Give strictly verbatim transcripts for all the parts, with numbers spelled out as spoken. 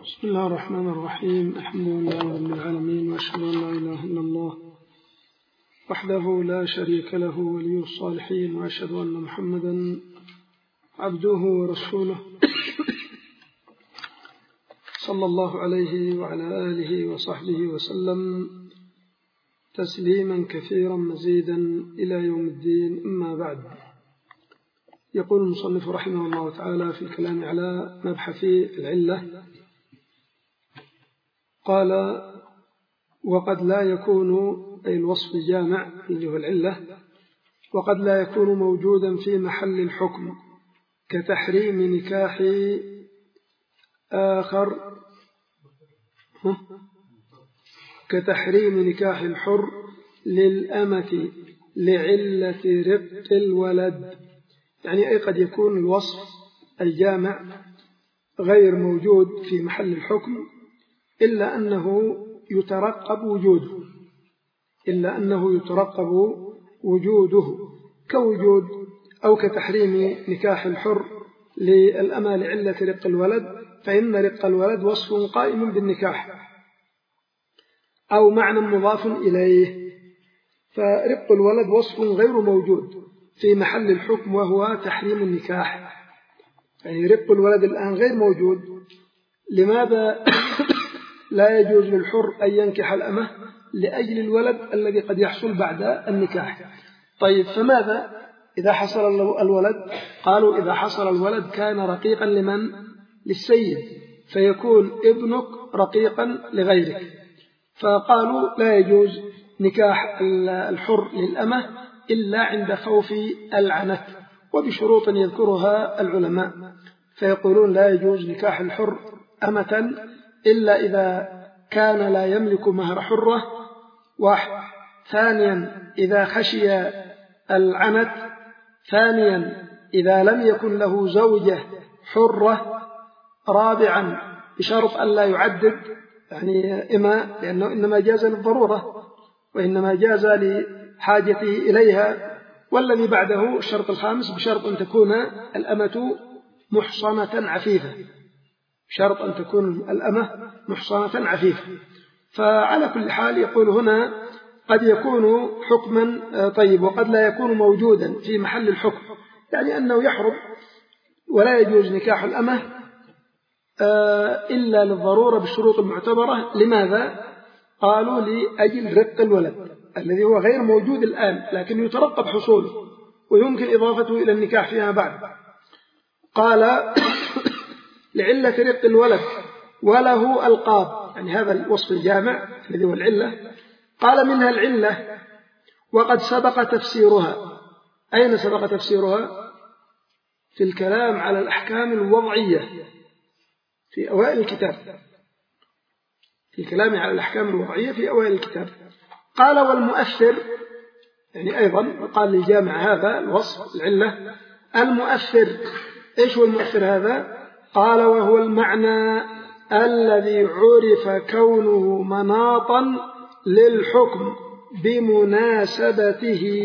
بسم الله الرحمن الرحيم. الحمد لله رب العالمين، وأشهد أن لا إله إلا الله وحده لا شريك له ولي الصالحين، وأشهد أن محمدا عبده ورسوله صلى الله عليه وعلى آله وصحبه وسلم تسليما كثيرا مزيدا إلى يوم الدين. أما بعد، يقول المصنف رحمه الله تعالى في الكلام على مبحث العلة، قال: وقد لا يكون، أي الوصف الجامع اللي هو العلة، وقد لا يكون موجودا في محل الحكم كتحريم نكاح آخر كتحريم نكاح الحر للأمة لعلة رق الولد. يعني أي قد يكون الوصف الجامع غير موجود في محل الحكم إلا أنه يترقب وجوده إلا أنه يترقب وجوده كوجود أو كتحريم نكاح الحر للأمة لعلة رق الولد، فإن رق الولد وصف قائم بالنكاح أو معنى مضاف إليه، فرق الولد وصف غير موجود في محل الحكم وهو تحريم النكاح. يعني رق الولد الآن غير موجود. لماذا لا يجوز للحر أن ينكح الأمة؟ لأجل الولد الذي قد يحصل بعد النكاح. طيب، فماذا إذا حصل الولد؟ قالوا: إذا حصل الولد كان رقيقا لمن؟ للسيد، فيكون ابنك رقيقا لغيرك. فقالوا لا يجوز نكاح الحر للأمة إلا عند خوف العنت، وبشروط يذكرها العلماء، فيقولون: لا يجوز نكاح الحر أمة إلا إذا كان لا يملك مهر حرة، واحد. ثانيا، إذا خشي العنت. ثانيا، إذا لم يكن له زوجة حرة. رابعا، بشرط أن لا يعدد، يعني إما، لأنه إنما جاز للضرورة وإنما جاز لحاجته إليها. والذي بعده الشرط الخامس، بشرط أن تكون الأمة محصنة عفيفة شرط أن تكون الأمة محصنة عفيفة. فعلى كل حال يقول هنا: قد يكون حكما طيب، وقد لا يكون موجودا في محل الحكم، يعني أنه يحرم ولا يجوز نكاح الأمة إلا للضرورة بالشروط المعتبرة. لماذا؟ قالوا: لأجل رق الولد الذي هو غير موجود الآن، لكن يترقب حصوله ويمكن إضافته إلى النكاح فيما بعد. قال: لعلة رق الولد وله ألقاب، يعني هذا الوصف الجامع الذي هو العلة. قال: منها العلة وقد سبق تفسيرها. أين سبق تفسيرها؟ في الكلام على الأحكام الوضعية في أوائل الكتاب في الكلام على الأحكام الوضعية في أوائل الكتاب. قال: والمؤثر، يعني أيضا قال للجامع هذا الوصف العلة المؤثر. إيش هو المؤثر هذا؟ قال: وهو المعنى الذي عرف كونه مناطا للحكم بمناسبته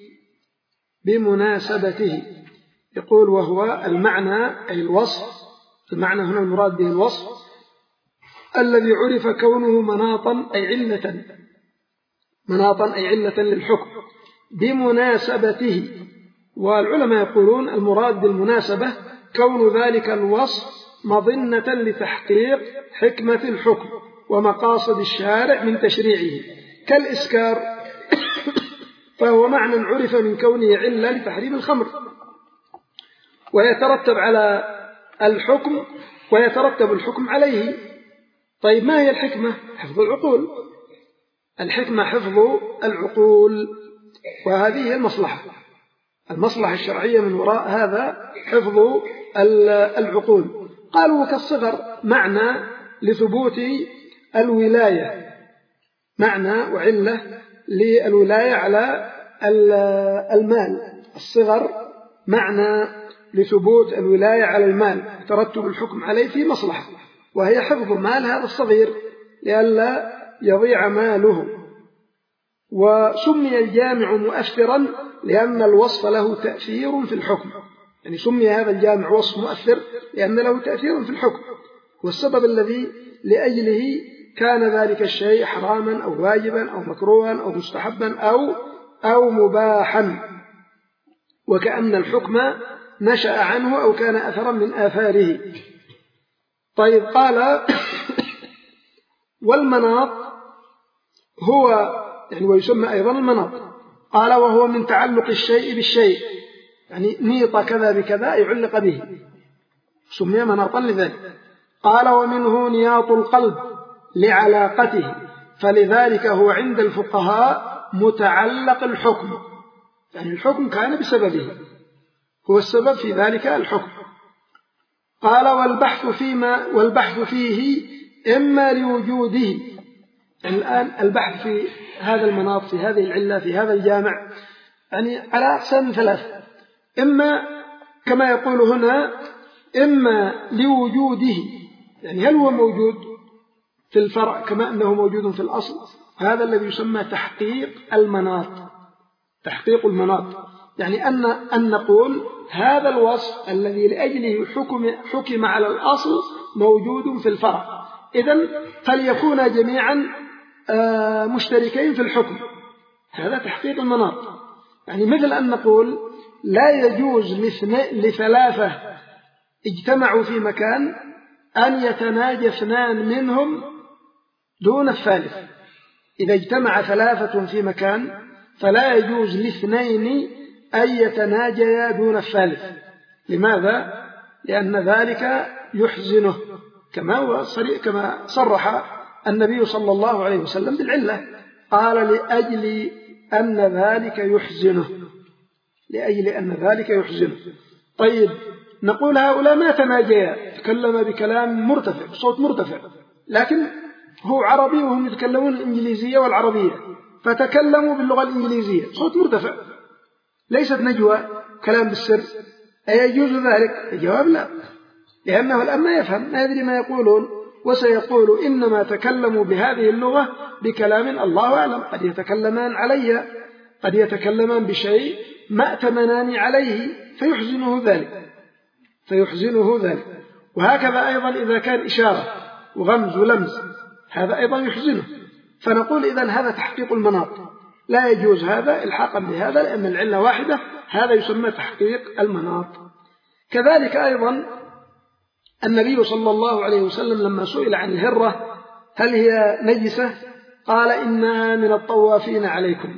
بمناسبته يقول: وهو المعنى، أي الوصف. المعنى هنا المراد به الوصف الذي عرف كونه مناطا، أي علة مناطا أي علة للحكم بمناسبته. والعلماء يقولون: المراد بالمناسبة كون ذلك الوصف مظنة لتحقيق حكمة الحكم ومقاصد الشارع من تشريعه، كالإسكار، فهو معنى عرف من كونه علة لتحريم الخمر، ويترتب على الحكم ويترتب الحكم عليه. طيب، ما هي الحكمة؟ حفظ العقول. الحكمة حفظ العقول، وهذه هي المصلحة المصلحة الشرعية من وراء هذا حفظ العقول. قالوا: كالصغر معنى لثبوت الولاية، معنى وعلة للولاية على المال. الصغر معنى لثبوت الولاية على المال، ترتب الحكم عليه في مصلحة، وهي حفظ مال هذا الصغير لئلا يضيع ماله. وسمي الجامع مؤثرا لأن الوصف له تأثير في الحكم، يعني سمي هذا الجامع وصف مؤثر لأن له تأثير في الحكم. هو السبب الذي لأجله كان ذلك الشيء حراما أو واجبا أو مكروها أو مستحبا أو أو مباحا، وكأن الحكم نشأ عنه أو كان أثرا من آثاره. طيب قال والمناط هو يعني ويسمى أيضا المناط، قال وهو من تعلق الشيء بالشيء، يعني نيط كذا بكذا يعلق به، سمي مناطا لذلك. قال ومنه نياط القلب لعلاقته، فلذلك هو عند الفقهاء متعلق الحكم، يعني الحكم كان بسببه، هو السبب في ذلك الحكم. قال والبحث فيما والبحث فيه إما لوجوده، يعني الآن البحث في هذا المناط في هذه العلة في هذا الجامع يعني على أقسام ثلاث، إما كما يقول هنا إما لوجوده، يعني هل هو موجود في الفرع كما أنه موجود في الأصل، هذا الذي يسمى تحقيق المناط، تحقيق المناط، يعني أن أن نقول هذا الوصف الذي لأجله حكم حكم على الأصل موجود في الفرع، إذن فليكون جميعا مشتركين في الحكم، هذا تحقيق المناط. يعني مثل أن نقول لا يجوز لثلاثة اجتمعوا في مكان أن يتناجى اثنان منهم دون الثالث، إذا اجتمع ثلاثة في مكان فلا يجوز لاثنين أن يتناجيا دون الثالث. لماذا؟ لأن ذلك يحزنه، كما كما صرح النبي صلى الله عليه وسلم بالعلة، قال لأجل أن ذلك يحزنه، لأجل أن ذلك يحزنه. طيب نقول هؤلاء ما تناجيا، تكلم بكلام مرتفع بصوت مرتفع، لكن هو عربي وهم يتكلمون الإنجليزية والعربية، فتكلموا باللغة الإنجليزية صوت مرتفع، ليست نجوى كلام بالسر، أيجوز ذلك؟ الجواب لا، لأنه الآن ما يفهم، ما يدري ما يقولون، وسيقول إنما تكلموا بهذه اللغة بكلام الله أعلم، قد يتكلمان علي، قد يتكلمان بشيء ما أتمناني عليه، فيحزنه ذلك فيحزنه ذلك وهكذا أيضا إذا كان إشارة وغمز ولمز هذا أيضا يحزنه، فنقول إذن هذا تحقيق المناط، لا يجوز هذا الحاقا بهذا لأن العلة واحدة، هذا يسمى تحقيق المناط. كذلك أيضا النبي صلى الله عليه وسلم لما سئل عن الهرة هل هي نجسة قال إنها من الطوافين عليكم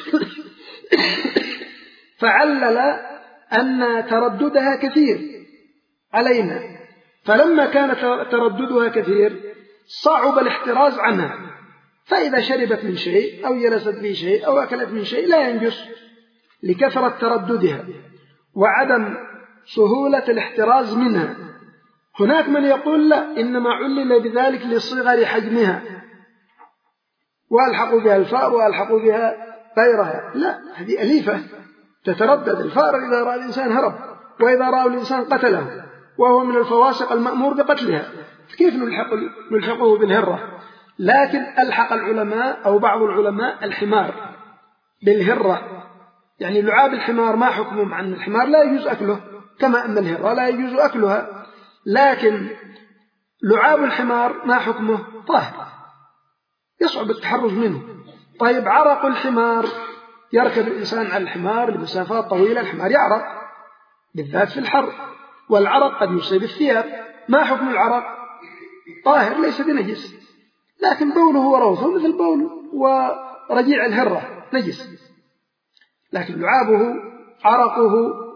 فعلل أن ترددها كثير علينا، فلما كان ترددها كثير صعب الاحتراز عنها، فإذا شربت من شيء أو جلست في شيء أو أكلت من شيء لا ينجس لكثرة ترددها وعدم سهولة الاحتراز منها. هناك من يقول لا، إنما علل بذلك لصغر حجمها وألحقوا بها الفأر وألحقوا بها غيرها، لا، هذه أليفة تتردد، الفأر إذا رأى الإنسان هرب، وإذا رأى الإنسان قتله وهو من الفواسق المأمور بقتلها، كيف نلحق نلحقه بالهرة؟ لكن ألحق العلماء أو بعض العلماء الحمار بالهرة، يعني لعاب الحمار ما حكمه عن الحمار لا يجوز أكله كما أن الهرة لا يجوز أكلها، لكن لعاب الحمار ما حكمه طاهر يصعب التحرز منه. طيب عرق الحمار، يركب الإنسان على الحمار لمسافات طويلة، الحمار يعرق بالذات في الحر، والعرق قد يصيب الثياب، ما حكم العرق؟ طاهر ليس بنجس، لكن بوله وروثه مثل بول ورجيع الهرة نجس، لكن لعابه عرقه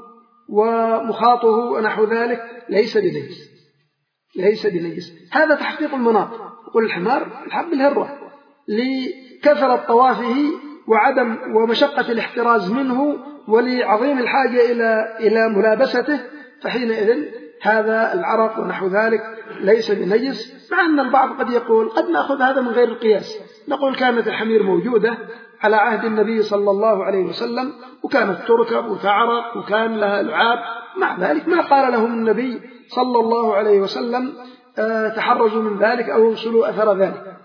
ومخاطه ونحو ذلك ليس بنجس، ليس بنجس. هذا تحقيق المناط. يقول الحمار الحب بالهرة لكثرة طوافه وعدم ومشقة الاحتراز منه ولعظيم الحاجة إلى إلى ملابسته، فحينئذ هذا العرق ونحو ذلك ليس بنجس، مع أن البعض قد يقول قد نأخذ هذا من غير القياس، نقول كانت الحمير موجودة على عهد النبي صلى الله عليه وسلم وكانت تركب وتعرق وكان لها لعاب، مع ذلك ما قال لهم النبي صلى الله عليه وسلم تحرزوا من ذلك أو وصلوا أثر ذلك.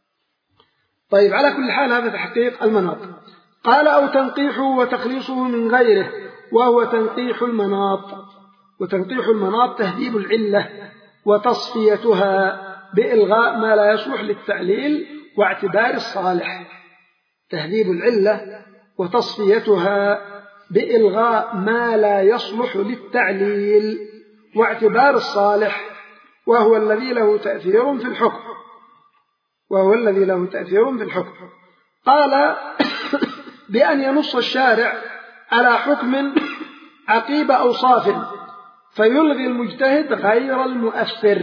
طيب على كل حال هذا تحقيق المناط. قال أو تنقيحه وتخليصه من غيره، وهو تنقيح المناط، وتنقيح المناط تهذيب العلة، وتصفيتها بإلغاء ما لا يصلح للتعليل واعتبار الصالح. تهذيب العلة وتصفيتها بإلغاء ما لا يصلح للتعليل واعتبار الصالح، وهو الذي له تأثير في الحكم وهو الذي له تأثير في الحكم قال بأن ينص الشارع على حكم عقيب أوصاف فيلغي المجتهد غير المؤثر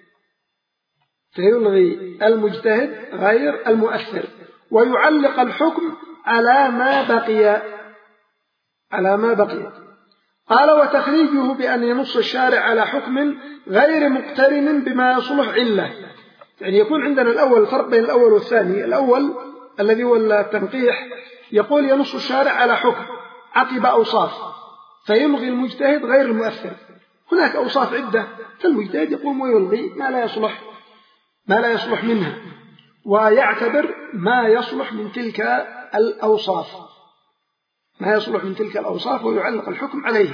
فيلغي المجتهد غير المؤثر ويعلق الحكم على ما بقي على ما بقي قال وتخريجه بأن ينص الشارع على حكم غير مقترن بما يصلح علة. يعني يكون عندنا الأول الفرق بين الأول والثاني. الأول الذي هو التنقيح يقول ينص الشارع على حكم عقب أوصاف فيلغي المجتهد غير المؤثر. هناك أوصاف عدة فالمجتهد يقوم ويلغي ما لا يصلح ما لا يصلح منها ويعتبر ما يصلح من تلك الأوصاف ما يصلح من تلك الأوصاف ويعلق الحكم عليه.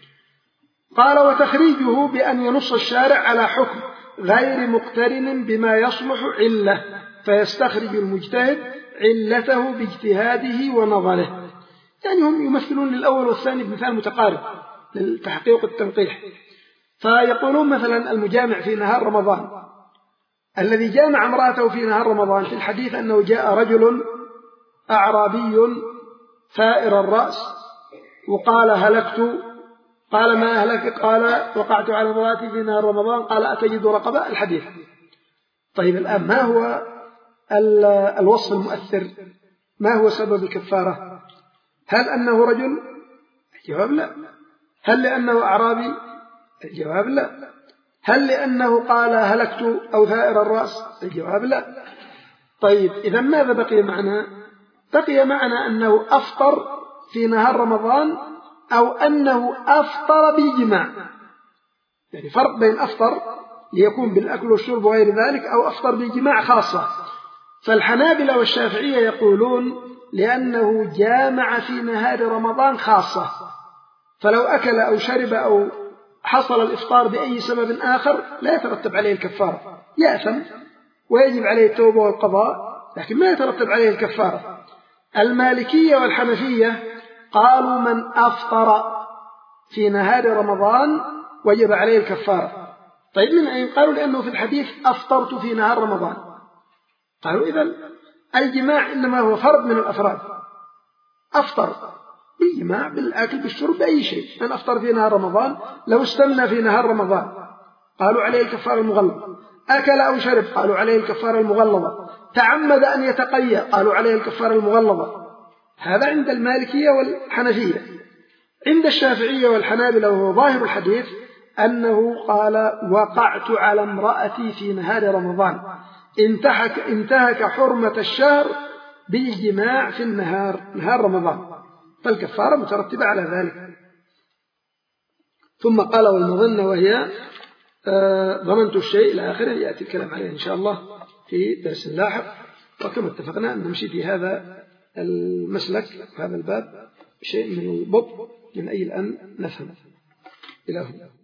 قال وتخريجه بأن ينص الشارع على حكم غير مقترن بما يصلح علة فيستخرج المجتهد علته باجتهاده ونظره. يعني هم يمثلون للأول والثاني بمثال متقارب للتحقيق التنقيح. فيقولون مثلا المجامع في نهار رمضان الذي جامع امرأته في نهار رمضان في الحديث أنه جاء رجل أعرابي ثائر الرأس وقال هلكت قال ما أهلك قال وقعت على امرأتي في نهار رمضان قال أتجد رقبة الحديث. طيب الآن ما هو الوصف المؤثر؟ ما هو سبب الكفارة؟ هل أنه رجل؟ الجواب لا. هل لأنه أعرابي؟ الجواب لا. هل لأنه قال هلكت أو ثائر الرأس؟ الجواب لا. طيب إذا ماذا بقي معنا؟ بقي معنا أنه أفطر في نهار رمضان أو أنه أفطر بالجماع. يعني فرق بين أفطر ليكون بالأكل والشرب وغير ذلك أو أفطر بالجماع خاصة. فالحنابلة والشافعية يقولون لأنه جامع في نهار رمضان خاصة، فلو أكل أو شرب أو حصل الإفطار بأي سبب آخر لا يترتب عليه الكفارة، يأثم ويجب عليه التوبة والقضاء لكن ما يترتب عليه الكفارة. المالكية والحنفية قالوا من أفطر في نهار رمضان وجب عليه الكفارة. طيب من أين؟ قالوا لأنه في الحديث أفطرت في نهار رمضان. قالوا إذن الجماع إنما هو فرد من الأفراد، أفطر بالجماع بالأكل بالشرب بأي شيء. من أفطر في نهار رمضان لو استمنى في نهار رمضان قالوا عليه الكفارة المغلظة، أكل أو شرب قالوا عليه الكفارة المغلظة، تعمد أن يتقيأ قالوا عليه الكفارة المغلظة. هذا عند المالكية والحنفية. عند الشافعية والحنابلة وهو ظاهر الحديث أنه قال وقعت على امرأتي في نهار رمضان انتهك, انتهك حرمة الشهر بالجماع في النهار نهار رمضان، فالكفارة مترتبة على ذلك. ثم قال والمظنة وهي آه ضمنت الشيء إلى آخره، يأتي الكلام عليه إن شاء الله في درس لاحق. وكما اتفقنا أن نمشي في هذا المسلك هذا الباب شيء من البطء من أجل أن نفهم إلى هنا.